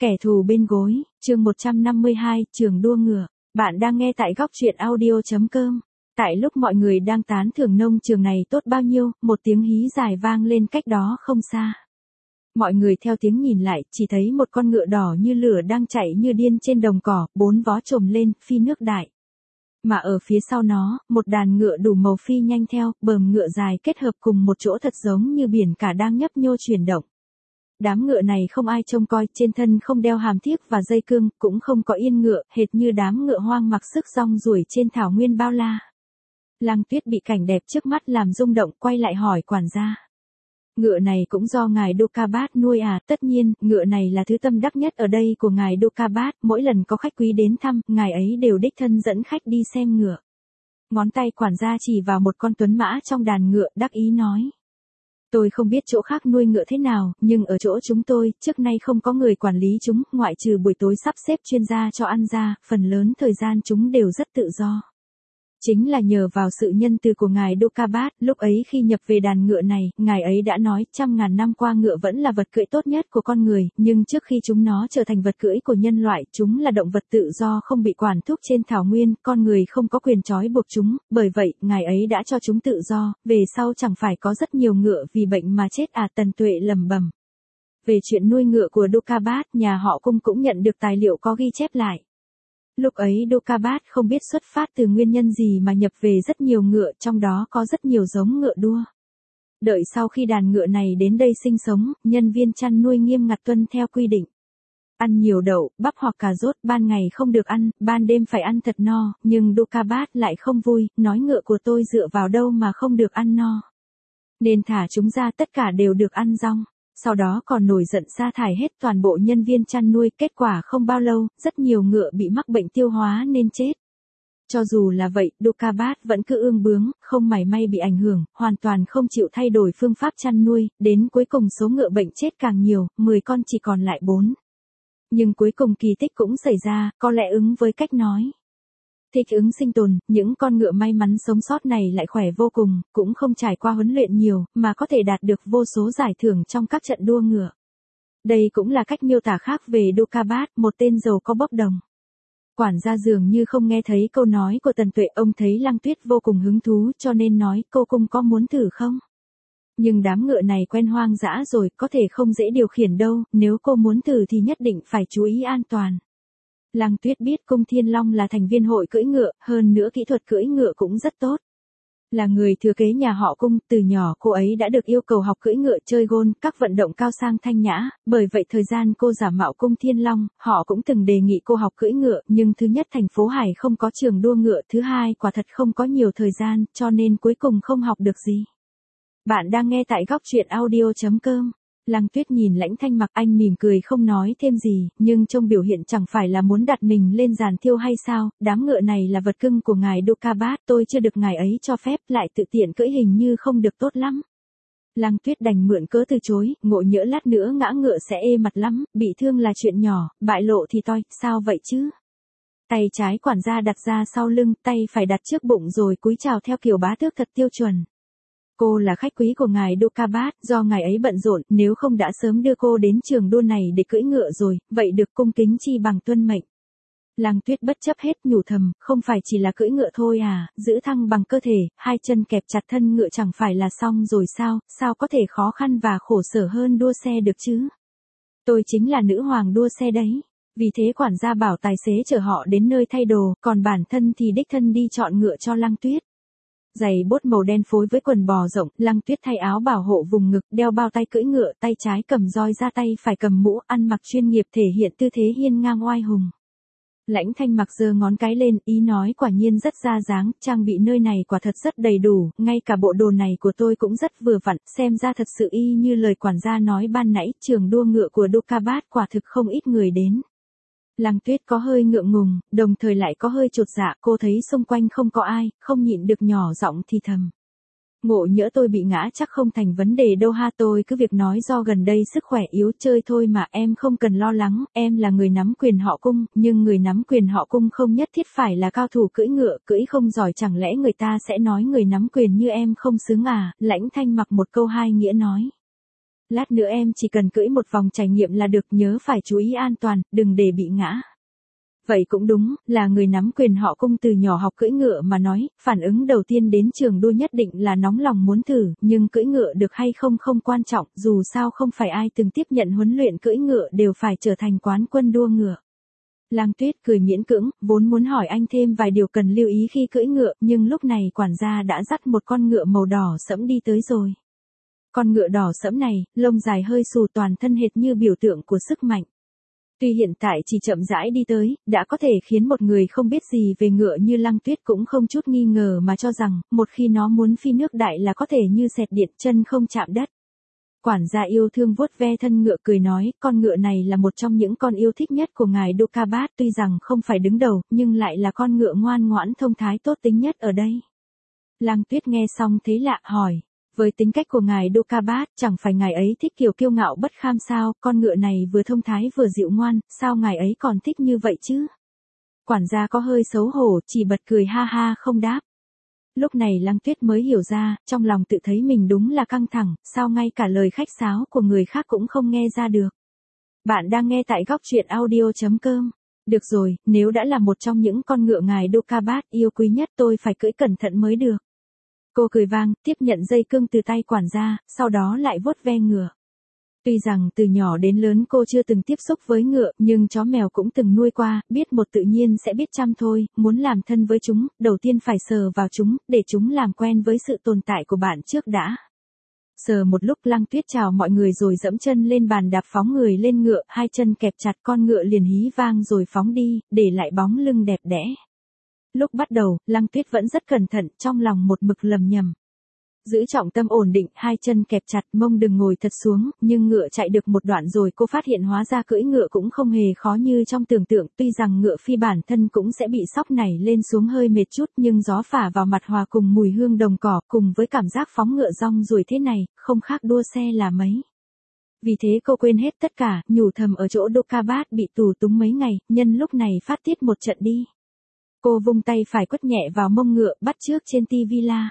Kẻ thù bên gối, chương 152, trường đua ngựa. Bạn đang nghe tại góc truyện audio.com. Tại lúc mọi người đang tán thưởng nông trường này tốt bao nhiêu, một tiếng hí dài vang lên cách đó không xa. Mọi người theo tiếng nhìn lại, chỉ thấy một con ngựa đỏ như lửa đang chạy như điên trên đồng cỏ, bốn vó trồm lên, phi nước đại. Mà ở phía sau nó, một đàn ngựa đủ màu phi nhanh theo, bờm ngựa dài kết hợp cùng một chỗ thật giống như biển cả đang nhấp nhô chuyển động. Đám ngựa này không ai trông coi, trên thân không đeo hàm thiếc và dây cương, cũng không có yên ngựa, hệt như đám ngựa hoang mặc sức rong ruổi trên thảo nguyên bao la. Lăng Tuyết bị cảnh đẹp trước mắt làm rung động, quay lại hỏi quản gia. Ngựa này cũng do ngài Dukabat nuôi à? Tất nhiên, ngựa này là thứ tâm đắc nhất ở đây của ngài Dukabat, mỗi lần có khách quý đến thăm, ngài ấy đều đích thân dẫn khách đi xem ngựa. Ngón tay quản gia chỉ vào một con tuấn mã trong đàn ngựa, đắc ý nói. Tôi không biết chỗ khác nuôi ngựa thế nào, nhưng ở chỗ chúng tôi, trước nay không có người quản lý chúng, ngoại trừ buổi tối sắp xếp chuyên gia cho ăn ra, phần lớn thời gian chúng đều rất tự do. Chính là nhờ vào sự nhân từ của ngài Dukabat, lúc ấy khi nhập về đàn ngựa này, ngài ấy đã nói 100.000 năm qua ngựa vẫn là vật cưỡi tốt nhất của con người, nhưng trước khi chúng nó trở thành vật cưỡi của nhân loại, chúng là động vật tự do không bị quản thúc trên thảo nguyên, con người không có quyền trói buộc chúng, bởi vậy, ngài ấy đã cho chúng tự do, về sau chẳng phải có rất nhiều ngựa vì bệnh mà chết à? Tần Tuệ lẩm bẩm. Về chuyện nuôi ngựa của Dukabat, nhà họ Cung cũng nhận được tài liệu có ghi chép lại. Lúc ấy Dukabat không biết xuất phát từ nguyên nhân gì mà nhập về rất nhiều ngựa, trong đó có rất nhiều giống ngựa đua. Đợi sau khi đàn ngựa này đến đây sinh sống, nhân viên chăn nuôi nghiêm ngặt tuân theo quy định. Ăn nhiều đậu, bắp hoặc cà rốt, ban ngày không được ăn, ban đêm phải ăn thật no, nhưng Dukabat lại không vui, nói ngựa của tôi dựa vào đâu mà không được ăn no. Nên thả chúng ra, tất cả đều được ăn rong. Sau đó còn nổi giận sa thải hết toàn bộ nhân viên chăn nuôi, kết quả không bao lâu, rất nhiều ngựa bị mắc bệnh tiêu hóa nên chết. Cho dù là vậy, Dukabat vẫn cứ ương bướng, không mảy may bị ảnh hưởng, hoàn toàn không chịu thay đổi phương pháp chăn nuôi, đến cuối cùng số ngựa bệnh chết càng nhiều, 10 con chỉ còn lại 4. Nhưng cuối cùng kỳ tích cũng xảy ra, có lẽ ứng với cách nói. Thích ứng sinh tồn, những con ngựa may mắn sống sót này lại khỏe vô cùng, cũng không trải qua huấn luyện nhiều, mà có thể đạt được vô số giải thưởng trong các trận đua ngựa. Đây cũng là cách miêu tả khác về Dukabat, một tên giàu có bốc đồng. Quản gia dường như không nghe thấy câu nói của Tần Tuệ, ông thấy Lăng Tuyết vô cùng hứng thú cho nên nói, cô Cung có muốn thử không? Nhưng đám ngựa này quen hoang dã rồi, có thể không dễ điều khiển đâu, nếu cô muốn thử thì nhất định phải chú ý an toàn. Lăng Tuyết biết Cung Thiên Long là thành viên hội cưỡi ngựa, hơn nữa kỹ thuật cưỡi ngựa cũng rất tốt. Là người thừa kế nhà họ Cung, từ nhỏ cô ấy đã được yêu cầu học cưỡi ngựa, chơi gôn, các vận động cao sang thanh nhã, bởi vậy thời gian cô giả mạo Cung Thiên Long, họ cũng từng đề nghị cô học cưỡi ngựa, nhưng thứ nhất thành phố Hải không có trường đua ngựa, thứ hai quả thật không có nhiều thời gian, cho nên cuối cùng không học được gì. Bạn đang nghe tại góc truyện audio.com. Lăng Tuyết nhìn Lãnh Thanh Mặc, anh mỉm cười không nói thêm gì, nhưng trong biểu hiện chẳng phải là muốn đặt mình lên giàn thiêu hay sao? Đám ngựa này là vật cưng của ngài Dukabat, tôi chưa được ngài ấy cho phép, lại tự tiện cưỡi hình như không được tốt lắm. Lăng Tuyết đành mượn cớ từ chối, ngộ nhỡ lát nữa ngã ngựa sẽ ê mặt lắm, bị thương là chuyện nhỏ, bại lộ thì toi, sao vậy chứ? Tay trái quản gia đặt ra sau lưng, tay phải đặt trước bụng rồi cúi chào theo kiểu bá tước thật tiêu chuẩn. Cô là khách quý của ngài Dukabat, do ngài ấy bận rộn, nếu không đã sớm đưa cô đến trường đua này để cưỡi ngựa rồi, vậy được cung kính chi bằng tuân mệnh. Lăng Tuyết bất chấp hết nhủ thầm, không phải chỉ là cưỡi ngựa thôi à, giữ thăng bằng cơ thể, hai chân kẹp chặt thân ngựa chẳng phải là xong rồi sao có thể khó khăn và khổ sở hơn đua xe được chứ? Tôi chính là nữ hoàng đua xe đấy. Vì thế quản gia bảo tài xế chở họ đến nơi thay đồ, còn bản thân thì đích thân đi chọn ngựa cho Lăng Tuyết. Giày bốt màu đen phối với quần bò rộng, Lăng Tuyết thay áo bảo hộ vùng ngực, đeo bao tay cưỡi ngựa, tay trái cầm roi ra, tay phải cầm mũ, ăn mặc chuyên nghiệp thể hiện tư thế hiên ngang oai hùng. Lãnh Thanh Mặc giơ ngón cái lên, ý nói quả nhiên rất ra dáng, trang bị nơi này quả thật rất đầy đủ, ngay cả bộ đồ này của tôi cũng rất vừa vặn, xem ra thật sự y như lời quản gia nói ban nãy, trường đua ngựa của Dukabat quả thực không ít người đến. Lăng Tuyết có hơi ngượng ngùng, đồng thời lại có hơi chột dạ, cô thấy xung quanh không có ai, không nhịn được nhỏ giọng thì thầm. Ngộ nhỡ tôi bị ngã chắc không thành vấn đề đâu ha, tôi cứ việc nói do gần đây sức khỏe yếu chơi thôi mà, em không cần lo lắng, em là người nắm quyền họ Cung, nhưng người nắm quyền họ Cung không nhất thiết phải là cao thủ cưỡi ngựa, cưỡi không giỏi chẳng lẽ người ta sẽ nói người nắm quyền như em không xứng à? Lãnh Thanh Mặc một câu hai nghĩa nói. Lát nữa em chỉ cần cưỡi một vòng trải nghiệm là được, nhớ phải chú ý an toàn, đừng để bị ngã. Vậy cũng đúng, là người nắm quyền họ Cung từ nhỏ học cưỡi ngựa mà nói, phản ứng đầu tiên đến trường đua nhất định là nóng lòng muốn thử, nhưng cưỡi ngựa được hay không không quan trọng, dù sao không phải ai từng tiếp nhận huấn luyện cưỡi ngựa đều phải trở thành quán quân đua ngựa. Lang Tuyết cười miễn cưỡng, vốn muốn hỏi anh thêm vài điều cần lưu ý khi cưỡi ngựa, nhưng lúc này quản gia đã dắt một con ngựa màu đỏ sẫm đi tới rồi. Con ngựa đỏ sẫm này, lông dài hơi xù, toàn thân hệt như biểu tượng của sức mạnh. Tuy hiện tại chỉ chậm rãi đi tới, đã có thể khiến một người không biết gì về ngựa như Lăng Tuyết cũng không chút nghi ngờ mà cho rằng, một khi nó muốn phi nước đại là có thể như xẹt điện, chân không chạm đất. Quản gia yêu thương vuốt ve thân ngựa cười nói, con ngựa này là một trong những con yêu thích nhất của ngài Dukabat, tuy rằng không phải đứng đầu, nhưng lại là con ngựa ngoan ngoãn thông thái tốt tính nhất ở đây. Lăng Tuyết nghe xong thấy lạ hỏi. Với tính cách của ngài Dukabat, chẳng phải ngài ấy thích kiểu kiêu ngạo bất kham sao, con ngựa này vừa thông thái vừa dịu ngoan, sao ngài ấy còn thích như vậy chứ? Quản gia có hơi xấu hổ, chỉ bật cười ha ha không đáp. Lúc này Lăng Tuyết mới hiểu ra, trong lòng tự thấy mình đúng là căng thẳng, sao ngay cả lời khách sáo của người khác cũng không nghe ra được. Bạn đang nghe tại góc truyện audio.com. Được rồi, nếu đã là một trong những con ngựa ngài Dukabat yêu quý nhất tôi phải cưỡi cẩn thận mới được. Cô cười vang, tiếp nhận dây cương từ tay quản gia, sau đó lại vuốt ve ngựa. Tuy rằng từ nhỏ đến lớn cô chưa từng tiếp xúc với ngựa, nhưng chó mèo cũng từng nuôi qua, biết một tự nhiên sẽ biết chăm thôi, muốn làm thân với chúng, đầu tiên phải sờ vào chúng, để chúng làm quen với sự tồn tại của bạn trước đã. Sờ một lúc Lăng Tuyết chào mọi người rồi dẫm chân lên bàn đạp phóng người lên ngựa, hai chân kẹp chặt con ngựa liền hí vang rồi phóng đi, để lại bóng lưng đẹp đẽ. Lúc bắt đầu, Lăng Tuyết vẫn rất cẩn thận, trong lòng một mực lầm nhầm. Giữ trọng tâm ổn định, hai chân kẹp chặt, mông đừng ngồi thật xuống, nhưng ngựa chạy được một đoạn rồi cô phát hiện hóa ra cưỡi ngựa cũng không hề khó như trong tưởng tượng, tuy rằng ngựa phi bản thân cũng sẽ bị sóc nảy lên xuống hơi mệt chút, nhưng gió phả vào mặt hòa cùng mùi hương đồng cỏ, cùng với cảm giác phóng ngựa rong ruổi thế này, không khác đua xe là mấy. Vì thế cô quên hết tất cả, nhủ thầm ở chỗ Dukabat bị tù túng mấy ngày, nhân lúc này phát tiết một trận đi. Cô vung tay phải quất nhẹ vào mông ngựa, bắt chước trên tivi la.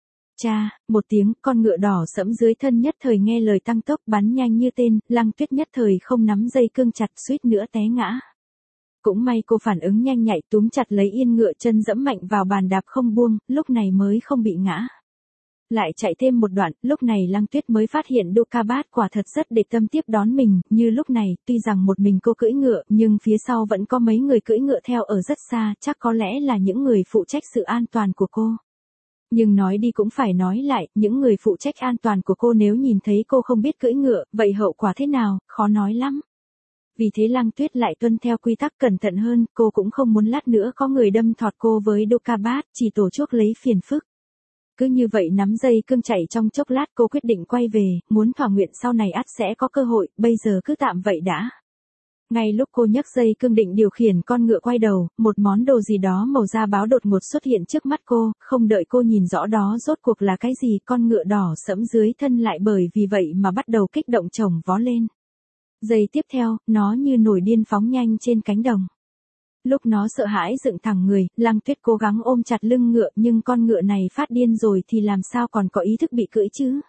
Cha, một tiếng, con ngựa đỏ sẫm dưới thân nhất thời nghe lời tăng tốc bắn nhanh như tên, Lăng Tuyết nhất thời không nắm dây cương chặt suýt nữa té ngã. Cũng may cô phản ứng nhanh nhạy túm chặt lấy yên ngựa, chân dẫm mạnh vào bàn đạp không buông, lúc này mới không bị ngã. Lại chạy thêm một đoạn, lúc này Lăng Tuyết mới phát hiện Dukabat quả thật rất để tâm tiếp đón mình, như lúc này, tuy rằng một mình cô cưỡi ngựa, nhưng phía sau vẫn có mấy người cưỡi ngựa theo ở rất xa, chắc có lẽ là những người phụ trách sự an toàn của cô. Nhưng nói đi cũng phải nói lại, những người phụ trách an toàn của cô nếu nhìn thấy cô không biết cưỡi ngựa, vậy hậu quả thế nào, khó nói lắm. Vì thế Lăng Tuyết lại tuân theo quy tắc cẩn thận hơn, cô cũng không muốn lát nữa có người đâm thọt cô với Dukabat, chỉ tổ chuốc lấy phiền phức. Cứ như vậy nắm dây cương chạy trong chốc lát cô quyết định quay về, muốn thỏa nguyện sau này ắt sẽ có cơ hội, bây giờ cứ tạm vậy đã. Ngay lúc cô nhấc dây cương định điều khiển con ngựa quay đầu, một món đồ gì đó màu da báo đột ngột xuất hiện trước mắt cô, không đợi cô nhìn rõ đó rốt cuộc là cái gì, con ngựa đỏ sẫm dưới thân lại bởi vì vậy mà bắt đầu kích động chồng vó lên. Giây tiếp theo, nó như nổi điên phóng nhanh trên cánh đồng. Lúc nó sợ hãi dựng thẳng người, Lăng Tuyết cố gắng ôm chặt lưng ngựa nhưng con ngựa này phát điên rồi thì làm sao còn có ý thức bị cưỡi chứ.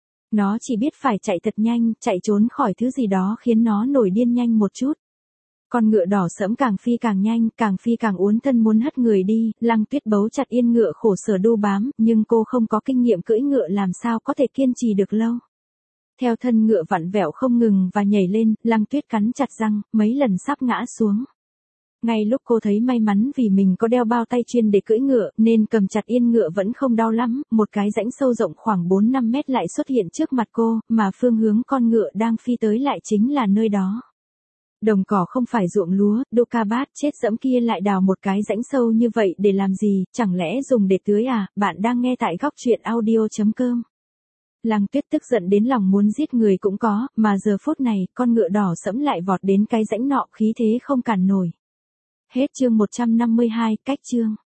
Nó chỉ biết phải chạy thật nhanh, chạy trốn khỏi thứ gì đó khiến nó nổi điên nhanh một chút. Con ngựa đỏ sẫm càng phi càng nhanh, càng phi càng uốn thân muốn hất người đi, Lăng Tuyết bấu chặt yên ngựa khổ sở đu bám, nhưng cô không có kinh nghiệm cưỡi ngựa làm sao có thể kiên trì được lâu. Theo thân ngựa vặn vẹo không ngừng và nhảy lên, Lăng Tuyết cắn chặt răng, mấy lần sắp ngã xuống. Ngay lúc cô thấy may mắn vì mình có đeo bao tay chuyên để cưỡi ngựa, nên cầm chặt yên ngựa vẫn không đau lắm, một cái rãnh sâu rộng khoảng 4-5 mét lại xuất hiện trước mặt cô, mà phương hướng con ngựa đang phi tới lại chính là nơi đó. Đồng cỏ không phải ruộng lúa, Dukabat chết dẫm kia lại đào một cái rãnh sâu như vậy để làm gì, chẳng lẽ dùng để tưới à, bạn đang nghe tại góc truyện audio.com. Lăng Tuyết tức giận đến lòng muốn giết người cũng có, mà giờ phút này, con ngựa đỏ sẫm lại vọt đến cái rãnh nọ khí thế không cản nổi. Hết chương 152, cách chương.